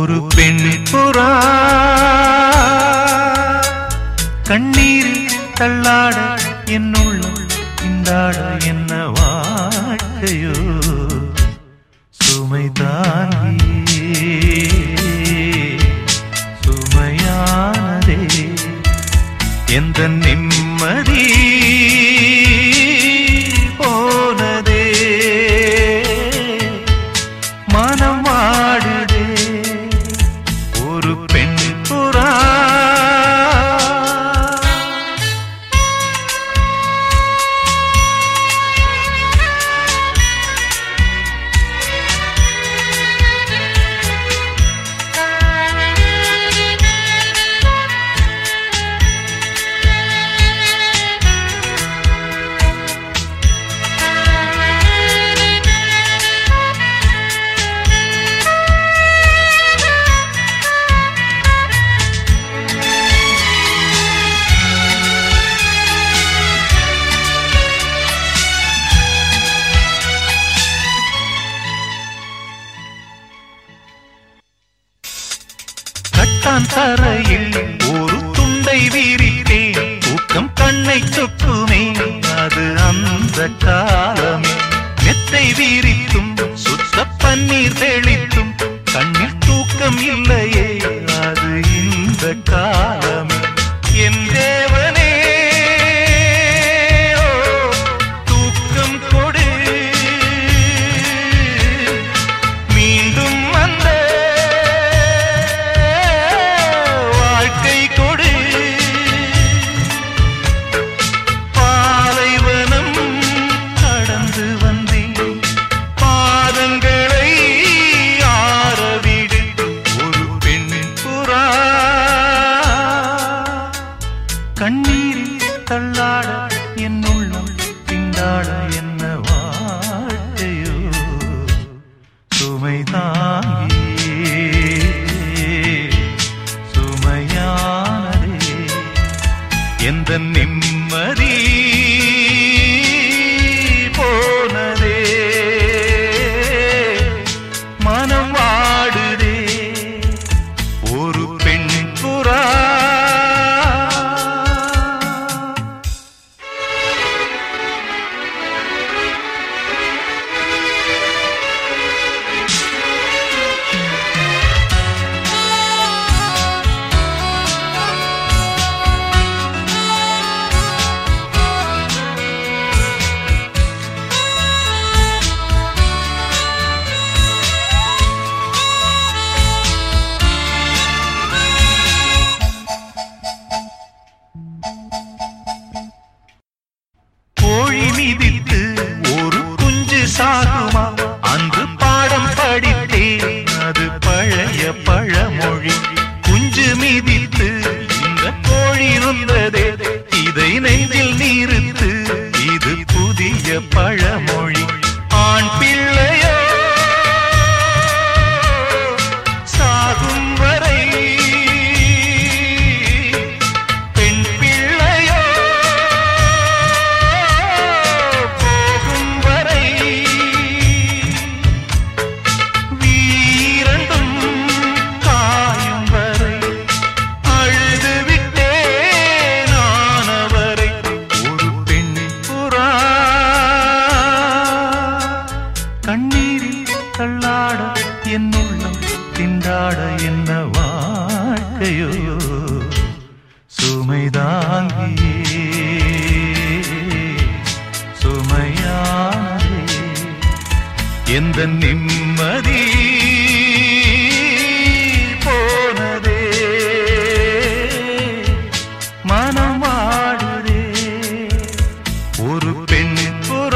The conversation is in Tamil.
ஒரு பெண் புறா கண்ணீரில் தள்ளாட என்னுள்ளம் இந்தாட என்ன வாழ்க்கையோ சுமை தாங்கி சுமையானதே எந்த நிம்மதி போனதே மனம் வாடுதே ஒரு பெண் புறா தரையில் ஒரு துண்டை வீரித்தேன் தூக்கம் கண்ணை சொக்குமே அது அந்த காலமே மெத்தை வீரித்தும் சுத்த பன்னீர் தெளித்தும் கண்ணில் தூக்கம் இல்லையே அது இந்த காலமே என் தேவனே தூக்கம் கொடு மீண்டும் அந்த கண்ணீரில் தள்ளாட என்னுள்ளம் திண்டாட என்ன வாழ்க்கையோ சுமை தாங்கி சுமையானதே எந்த நிம்மதி போனதே மனம் வாடுதே ஒரு பெண் புறா மிதித்து ஒரு குஞ்சு சாகுமா அன்று பாடம் படித்தேன் அது பழைய பழமொழி குஞ்சு மிதித்து இந்த கோழி இருந்ததே இதை நெஞ்சில் நிறுத்து இது புதிய பழமொழி ஆண் பிள்ளையோ சாகும் வரை கண்ணீரில் தள்ளாட என்னுள்ளம் திண்டாட என்ன வாழ்க்கையோ சுமை தாங்கி சுமையானதே எந்த நிம்மதி போனதே மனம் வாடுதே ஒரு பெண்